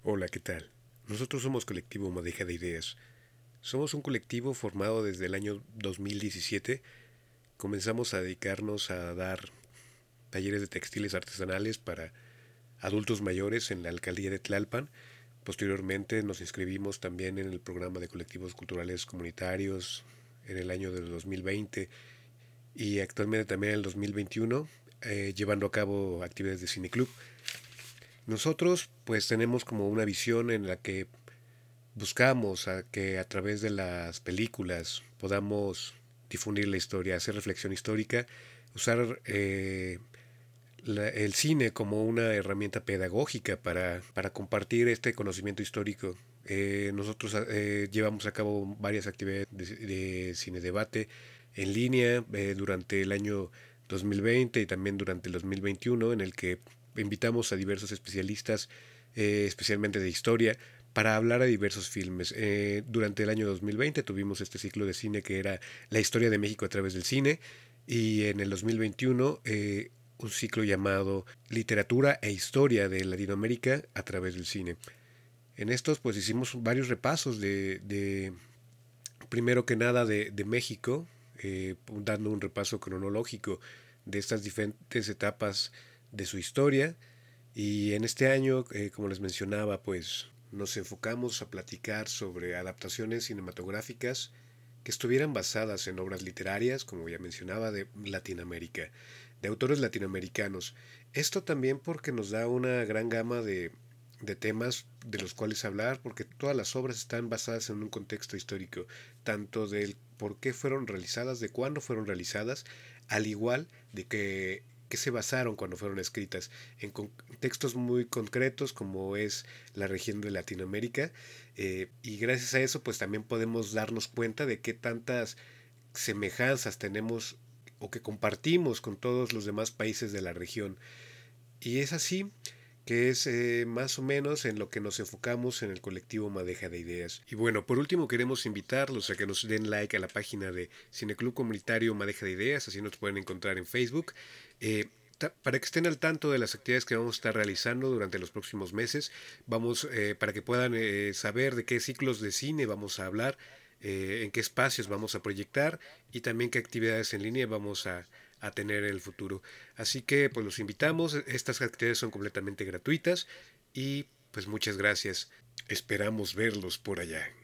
Hola, ¿qué tal? Nosotros somos Colectivo Madeja de Ideas. Somos un colectivo formado desde el año 2017. Comenzamos a dedicarnos a dar talleres de textiles artesanales para adultos mayores en la alcaldía de Tlalpan. Posteriormente nos inscribimos también en el programa de colectivos culturales comunitarios en el año del 2020 y actualmente también en el 2021, llevando a cabo actividades de cineclub. Nosotros pues tenemos como una visión en la que buscamos a que a través de las películas podamos difundir la historia, hacer reflexión histórica, usar el cine como una herramienta pedagógica para compartir este conocimiento histórico. Nosotros llevamos a cabo varias actividades de cine debate en línea durante el año 2020 y también durante el 2021, en el que invitamos a diversos especialistas, especialmente de historia, para hablar de diversos filmes. Durante el año 2020 tuvimos este ciclo de cine que era la historia de México a través del cine, y en el 2021 un ciclo llamado Literatura e Historia de Latinoamérica a través del cine. En estos pues hicimos varios repasos de primero que nada de México, dando un repaso cronológico de estas diferentes etapas de su historia. Y en este año, como les mencionaba, pues nos enfocamos a platicar sobre adaptaciones cinematográficas que estuvieran basadas en obras literarias, como ya mencionaba, de Latinoamérica, de autores latinoamericanos. Esto también porque nos da una gran gama de temas de los cuales hablar, porque todas las obras están basadas en un contexto histórico, tanto del por qué fueron realizadas, de cuándo fueron realizadas, al igual de que se basaron cuando fueron escritas en contextos muy concretos como es la región de Latinoamérica, y gracias a eso pues también podemos darnos cuenta de qué tantas semejanzas tenemos o que compartimos con todos los demás países de la región. Y es así que es más o menos en lo que nos enfocamos en el colectivo Madeja de Ideas. Y bueno, por último queremos invitarlos a que nos den like a la página de Cineclub Comunitario Madeja de Ideas, así nos pueden encontrar en Facebook. Eh, para que estén al tanto de las actividades que vamos a estar realizando durante los próximos meses, vamos para que puedan saber de qué ciclos de cine vamos a hablar, en qué espacios vamos a proyectar y también qué actividades en línea vamos a tener en el futuro. Así que pues los invitamos, estas actividades son completamente gratuitas y pues muchas gracias. Esperamos verlos por allá.